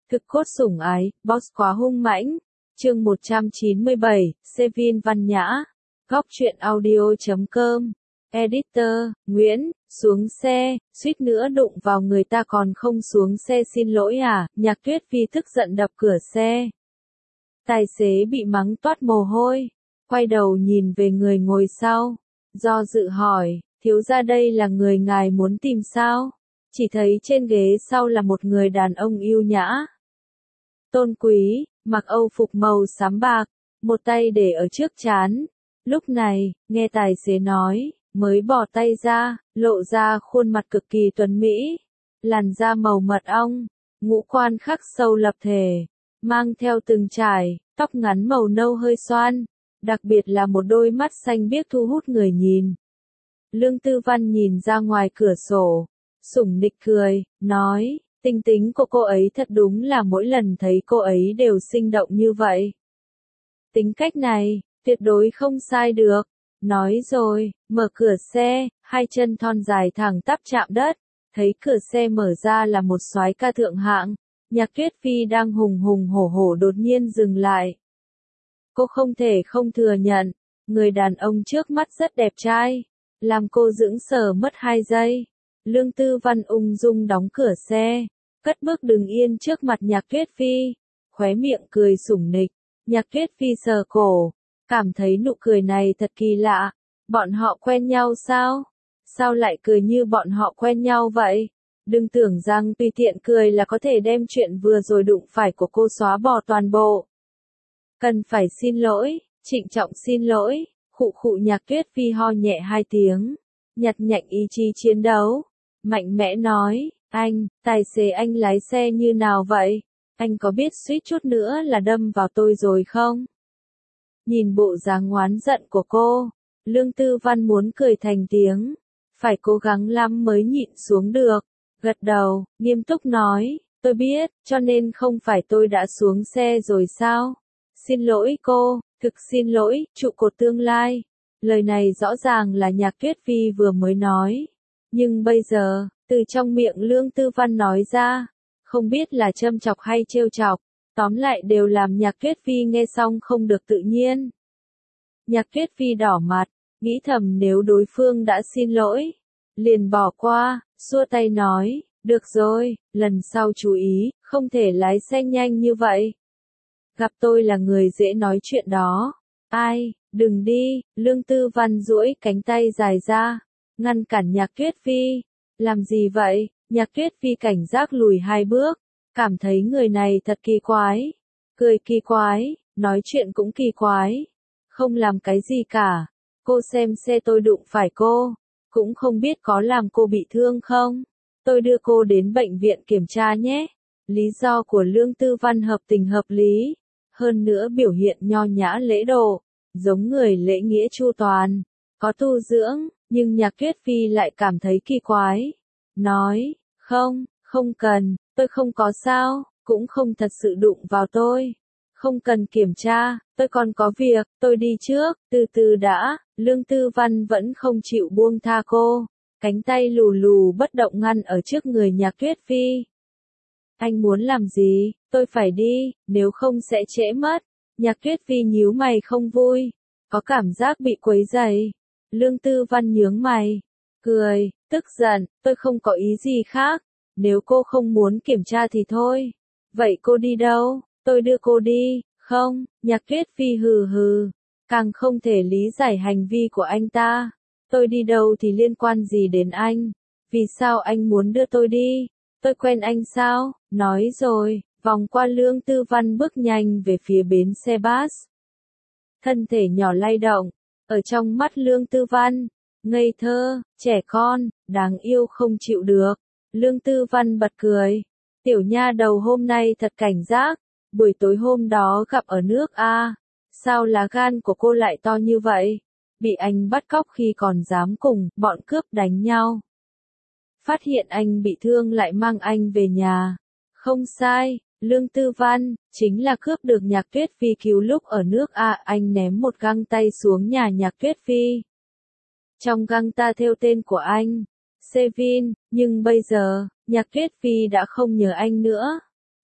Thực cốt sủng ái, boss quá hung mãnh. Chương 197, Sevin Văn Nhã. Góc truyện audio.com. Editor, Nguyễn, xuống xe, suýt nữa đụng vào người ta còn không xuống xe xin lỗi à, Nhạc Tuyết Phi tức giận đập cửa xe. Tài xế bị mắng toát mồ hôi, quay đầu nhìn về người ngồi sau, do dự hỏi, thiếu gia đây là người ngài muốn tìm sao? Chỉ thấy trên ghế sau là một người đàn ông yêu nhã, tôn quý, mặc âu phục màu xám bạc, một tay để ở trước trán. Lúc này, nghe tài xế nói, mới bỏ tay ra, lộ ra khuôn mặt cực kỳ tuấn mỹ, làn da màu mật ong, ngũ quan khắc sâu lập thể, mang theo từng trải, tóc ngắn màu nâu hơi xoăn, đặc biệt là một đôi mắt xanh biếc thu hút người nhìn. Lương Tư Văn nhìn ra ngoài cửa sổ, sủng nịch cười, nói, tính tính của cô ấy thật đúng là mỗi lần thấy cô ấy đều sinh động như vậy. Tính cách này, tuyệt đối không sai được. Nói rồi, mở cửa xe, hai chân thon dài thẳng tắp chạm đất, thấy cửa xe mở ra là một soái ca thượng hạng. Nhạc Tuyết Phi đang hùng hùng hổ hổ đột nhiên dừng lại. Cô không thể không thừa nhận, người đàn ông trước mắt rất đẹp trai, làm cô sững sờ mất 2 giây. Lương Tư Văn ung dung đóng cửa xe, cất bước đứng yên trước mặt Nhạc Tuyết Phi, khóe miệng cười sủng nịch. Nhạc Tuyết Phi sờ cổ, cảm thấy nụ cười này thật kỳ lạ. Bọn họ quen nhau sao? Sao lại cười như bọn họ quen nhau vậy? Đừng tưởng rằng tùy tiện cười là có thể đem chuyện vừa rồi đụng phải của cô xóa bỏ toàn bộ. Cần phải xin lỗi, trịnh trọng xin lỗi. Khụ khụ. Nhạc Tuyết Phi ho nhẹ 2 tiếng, nhặt nhạnh ý chí chiến đấu, mạnh mẽ nói, anh, tài xế anh lái xe như nào vậy? Anh có biết suýt chút nữa là đâm vào tôi rồi không? Nhìn bộ dáng ngoán giận của cô, Lương Tư Văn muốn cười thành tiếng, phải cố gắng lắm mới nhịn xuống được, gật đầu, nghiêm túc nói, tôi biết, cho nên không phải tôi đã xuống xe rồi sao? Xin lỗi cô, thực xin lỗi, trụ cột tương lai. Lời này rõ ràng là Nhạc Tuyết Phi vừa mới nói, nhưng bây giờ, từ trong miệng Lương Tư Văn nói ra, không biết là châm chọc hay trêu chọc, tóm lại đều làm Nhạc Tuyết Phi nghe xong không được tự nhiên. Nhạc Tuyết Phi đỏ mặt, nghĩ thầm nếu đối phương đã xin lỗi, liền bỏ qua, xua tay nói, được rồi, lần sau chú ý, không thể lái xe nhanh như vậy. Gặp tôi là người dễ nói chuyện đó. Ai, đừng đi. Lương Tư Văn duỗi cánh tay dài ra, ngăn cản Nhạc Tuyết Phi. Làm gì vậy? Nhạc Tuyết Phi cảnh giác lùi 2 bước, cảm thấy người này thật kỳ quái. Cười kỳ quái, nói chuyện cũng kỳ quái. Không làm cái gì cả. Cô xem xe tôi đụng phải cô, cũng không biết có làm cô bị thương không. Tôi đưa cô đến bệnh viện kiểm tra nhé. Lý do của Lương Tư Văn hợp tình hợp lý, hơn nữa biểu hiện nho nhã lễ độ, giống người lễ nghĩa chu toàn, có tu dưỡng, nhưng Nhạc Tuyết Phi lại cảm thấy kỳ quái. Nói, không cần, tôi không có sao, cũng không thật sự đụng vào tôi. Không cần kiểm tra, tôi còn có việc, tôi đi trước, từ từ đã. Lương Tư Văn vẫn không chịu buông tha cô, cánh tay lù lù bất động ngăn ở trước người Nhạc Tuyết Phi. Anh muốn làm gì? Tôi phải đi, nếu không sẽ trễ mất. Nhạc Tuyết Phi nhíu mày không vui, có cảm giác bị quấy rầy. Lương Tư Văn nhướng mày, cười, tức giận, tôi không có ý gì khác. Nếu cô không muốn kiểm tra thì thôi. Vậy cô đi đâu? Tôi đưa cô đi. Không, Nhạc Tuyết Phi hừ hừ, càng không thể lý giải hành vi của anh ta. Tôi đi đâu thì liên quan gì đến anh? Vì sao anh muốn đưa tôi đi? Tôi quen anh sao? Nói rồi, vòng qua Lương Tư Văn bước nhanh về phía bến xe bus. Thân thể nhỏ lay động, ở trong mắt Lương Tư Văn, ngây thơ, trẻ con, đáng yêu không chịu được. Lương Tư Văn bật cười. Tiểu nha đầu hôm nay thật cảnh giác, buổi tối hôm đó gặp ở nước A. Sao lá gan của cô lại to như vậy? Bị anh bắt cóc khi còn dám cùng bọn cướp đánh nhau. Phát hiện anh bị thương lại mang anh về nhà. Không sai, Lương Tư Văn, chính là cướp được Nhạc Tuyết Phi cứu lúc ở nước A. Anh ném một găng tay xuống nhà Nhạc Tuyết Phi. Trong găng ta thêu tên của anh, Sevin, nhưng bây giờ, Nhạc Tuyết Phi đã không nhớ anh nữa.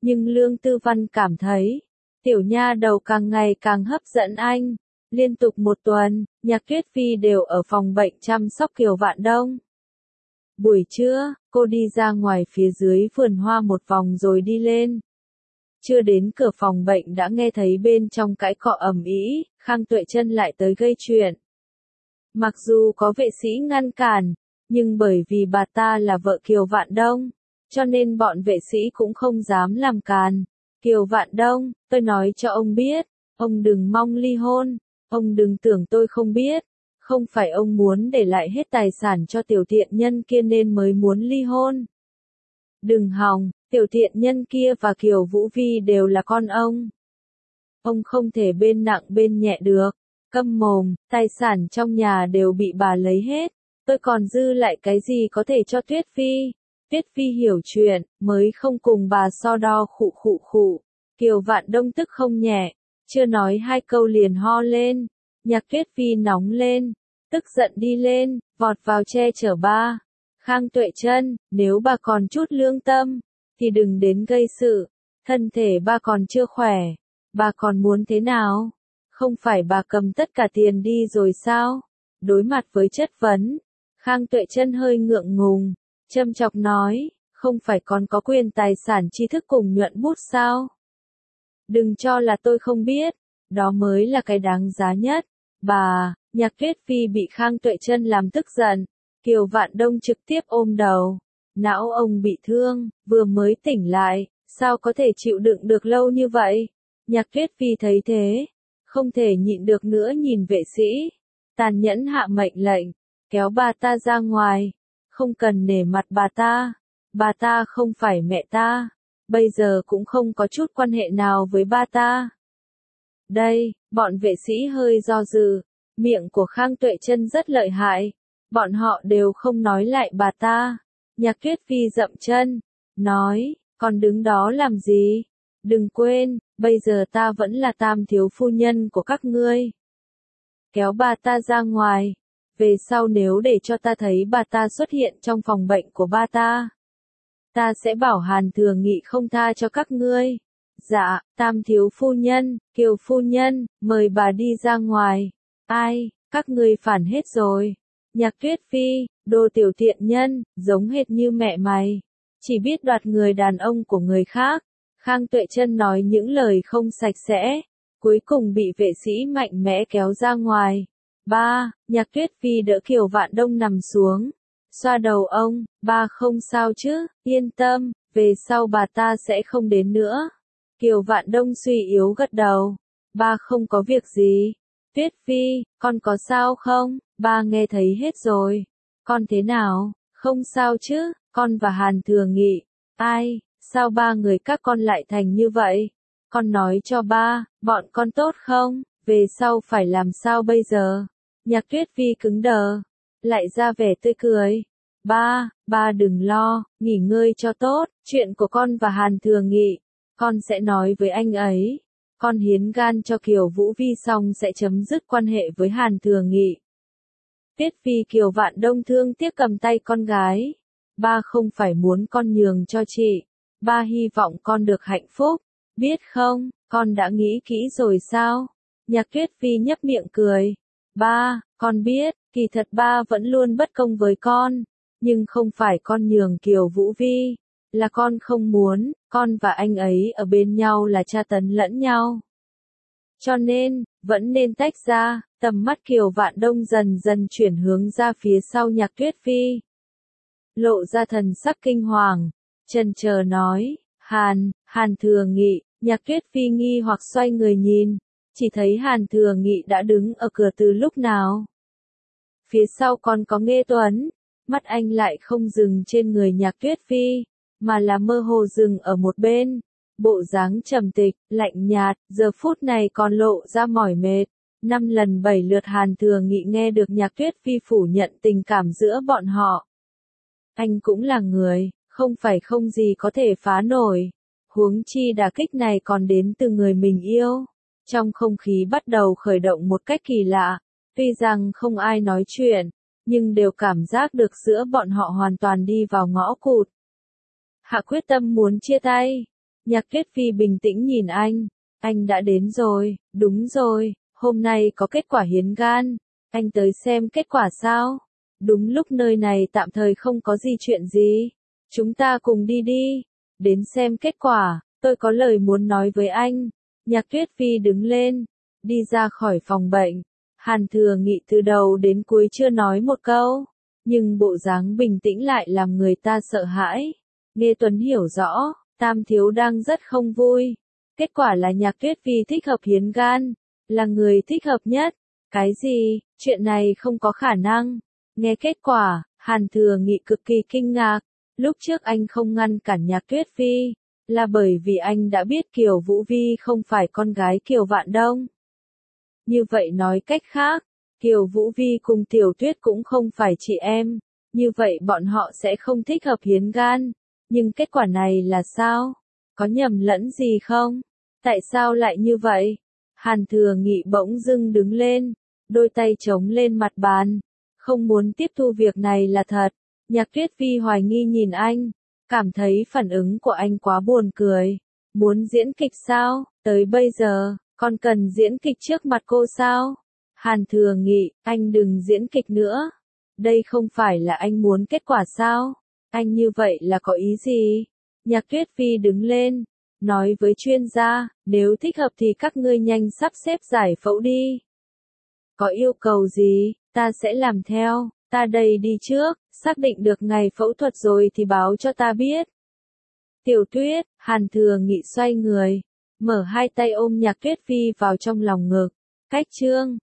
Nhưng Lương Tư Văn cảm thấy, tiểu nha đầu càng ngày càng hấp dẫn anh. Liên tục một tuần, Nhạc Tuyết Phi đều ở phòng bệnh chăm sóc Kiều Vạn Đông. Buổi trưa, cô đi ra ngoài phía dưới vườn hoa một vòng rồi đi lên. Chưa đến cửa phòng bệnh đã nghe thấy bên trong cãi cọ ầm ĩ, Khang Tuệ Trân lại tới gây chuyện. Mặc dù có vệ sĩ ngăn cản, nhưng bởi vì bà ta là vợ Kiều Vạn Đông, cho nên bọn vệ sĩ cũng không dám làm càn. Kiều Vạn Đông, tôi nói cho ông biết, ông đừng mong ly hôn, ông đừng tưởng tôi không biết, không phải ông muốn để lại hết tài sản cho tiểu thiện nhân kia nên mới muốn ly hôn. Đừng hòng, tiểu thiện nhân kia và Kiều Vũ Vi đều là con ông. Ông không thể bên nặng bên nhẹ được, câm mồm, tài sản trong nhà đều bị bà lấy hết, tôi còn dư lại cái gì có thể cho Tuyết Phi. Tuyết Phi hiểu chuyện, mới không cùng bà so đo khụ khụ khụ. Kiều Vạn Đông tức không nhẹ, chưa nói hai câu liền ho lên. Nhạc Tuyết Phi nóng lên, tức giận đi lên, vọt vào che chở ba. Khang Tuệ Trân, nếu bà còn chút lương tâm, thì đừng đến gây sự. Thân thể ba còn chưa khỏe, bà còn muốn thế nào? Không phải bà cầm tất cả tiền đi rồi sao? Đối mặt với chất vấn, Khang Tuệ Trân hơi ngượng ngùng, châm chọc nói, không phải còn có quyền tài sản tri thức cùng nhuận bút sao? Đừng cho là tôi không biết, đó mới là cái đáng giá nhất. Bà, Nhạc Tuyết Phi bị Khang Tuệ Trân làm tức giận, Kiều Vạn Đông trực tiếp ôm đầu. Não ông bị thương, vừa mới tỉnh lại, sao có thể chịu đựng được lâu như vậy? Nhạc Tuyết Phi thấy thế, không thể nhịn được nữa nhìn vệ sĩ, tàn nhẫn hạ mệnh lệnh, kéo bà ta ra ngoài, không cần nể mặt bà ta không phải mẹ ta, bây giờ cũng không có chút quan hệ nào với ba ta. Đây, bọn vệ sĩ hơi do dự, miệng của Khang Tuệ Trân rất lợi hại, bọn họ đều không nói lại bà ta. Nhạc Tuyết Phi dậm chân, nói, còn đứng đó làm gì? Đừng quên, bây giờ ta vẫn là tam thiếu phu nhân của các ngươi. Kéo bà ta ra ngoài, về sau nếu để cho ta thấy bà ta xuất hiện trong phòng bệnh của ba ta sẽ bảo Hàn Thừa Nghị không tha cho các ngươi. Dạ, tam thiếu phu nhân, Kiều phu nhân, mời bà đi ra ngoài. Ai, các ngươi phản hết rồi. Nhạc Tuyết Phi, đồ tiểu thiện nhân, giống hệt như mẹ mày. Chỉ biết đoạt người đàn ông của người khác. Khang Tuệ Trân nói những lời không sạch sẽ. Cuối cùng bị vệ sĩ mạnh mẽ kéo ra ngoài. Ba, Nhạc Tuyết Phi đỡ Kiều Vạn Đông nằm xuống. Xoa đầu ông, ba không sao chứ, yên tâm, về sau bà ta sẽ không đến nữa. Kiều Vạn Đông suy yếu gật đầu. Ba không có việc gì. Tuyết Phi, con có sao không? Ba nghe thấy hết rồi. Con thế nào? Không sao chứ, con và Hàn Thừa Nghị. Ai, sao ba người các con lại thành như vậy? Con nói cho ba, bọn con tốt không? Về sau phải làm sao bây giờ? Nhạc Tuyết Phi cứng đờ, lại ra vẻ tươi cười. Ba đừng lo, nghỉ ngơi cho tốt, chuyện của con và Hàn Thừa Nghị, con sẽ nói với anh ấy. Con hiến gan cho Kiều Vũ Vi xong sẽ chấm dứt quan hệ với Hàn Thừa Nghị. Tuyết Phi Kiều Vạn Đông thương tiếc cầm tay con gái. Ba không phải muốn con nhường cho chị. Ba hy vọng con được hạnh phúc. Biết không, con đã nghĩ kỹ rồi sao? Nhạc Tuyết Phi nhấp miệng cười. Ba, con biết, kỳ thật ba vẫn luôn bất công với con. Nhưng không phải con nhường Kiều Vũ Vi. Là con không muốn, con và anh ấy ở bên nhau là tra tấn lẫn nhau. Cho nên, vẫn nên tách ra. Tầm mắt Kiều Vạn Đông dần dần chuyển hướng ra phía sau Nhạc Tuyết Phi. Lộ ra thần sắc kinh hoàng, chần chờ nói, Hàn Thừa Nghị. Nhạc Tuyết Phi nghi hoặc xoay người nhìn, chỉ thấy Hàn Thừa Nghị đã đứng ở cửa từ lúc nào. Phía sau còn có Nghê Tuấn, mắt anh lại không dừng trên người Nhạc Tuyết Phi, mà là mơ hồ dừng ở một bên. Bộ dáng trầm tịch, lạnh nhạt, giờ phút này còn lộ ra mỏi mệt. 5 lần 7 lượt Hàn Thừa Nghị nghe được Nhạc Tuyết Phi phủ nhận tình cảm giữa bọn họ. Anh cũng là người, không phải không gì có thể phá nổi. Huống chi đả kích này còn đến từ người mình yêu. Trong không khí bắt đầu khởi động một cách kỳ lạ. Tuy rằng không ai nói chuyện, nhưng đều cảm giác được giữa bọn họ hoàn toàn đi vào ngõ cụt. Hạ quyết tâm muốn chia tay. Nhạc Tuyết Phi bình tĩnh nhìn anh đã đến rồi, đúng rồi, hôm nay có kết quả hiến gan, anh tới xem kết quả sao? Đúng lúc nơi này tạm thời không có gì chuyện gì, chúng ta cùng đi đi, đến xem kết quả, tôi có lời muốn nói với anh. Nhạc Tuyết Phi đứng lên, đi ra khỏi phòng bệnh, Hàn Thừa Nghị từ đầu đến cuối chưa nói một câu, nhưng bộ dáng bình tĩnh lại làm người ta sợ hãi. Nghe Tuấn hiểu rõ, Tam Thiếu đang rất không vui. Kết quả là Nhạc Tuyết Phi thích hợp hiến gan, là người thích hợp nhất. Cái gì? Chuyện này không có khả năng. Nghe kết quả, Hàn Thừa Nghị cực kỳ kinh ngạc. Lúc trước anh không ngăn cản Nhạc Tuyết Phi, là bởi vì anh đã biết Kiều Vũ Vi không phải con gái Kiều Vạn Đông. Như vậy nói cách khác, Kiều Vũ Vi cùng Tiểu Tuyết cũng không phải chị em, như vậy bọn họ sẽ không thích hợp hiến gan. Nhưng kết quả này là sao? Có nhầm lẫn gì không? Tại sao lại như vậy? Hàn Thừa Nghị bỗng dưng đứng lên, đôi tay chống lên mặt bàn, không muốn tiếp thu việc này là thật. Nhạc Tuyết Phi hoài nghi nhìn anh, cảm thấy phản ứng của anh quá buồn cười. Muốn diễn kịch sao? Tới bây giờ, còn cần diễn kịch trước mặt cô sao? Hàn Thừa Nghị, anh đừng diễn kịch nữa. Đây không phải là anh muốn kết quả sao? Anh như vậy là có ý gì? Nhạc Tuyết Phi đứng lên, nói với chuyên gia, nếu thích hợp thì các ngươi nhanh sắp xếp giải phẫu đi. Có yêu cầu gì, ta sẽ làm theo, ta đây đi trước, xác định được ngày phẫu thuật rồi thì báo cho ta biết. Tiểu Tuyết, Hàn Thừa Nghị xoay người, mở hai tay ôm Nhạc Tuyết Phi vào trong lòng ngực. Cách chương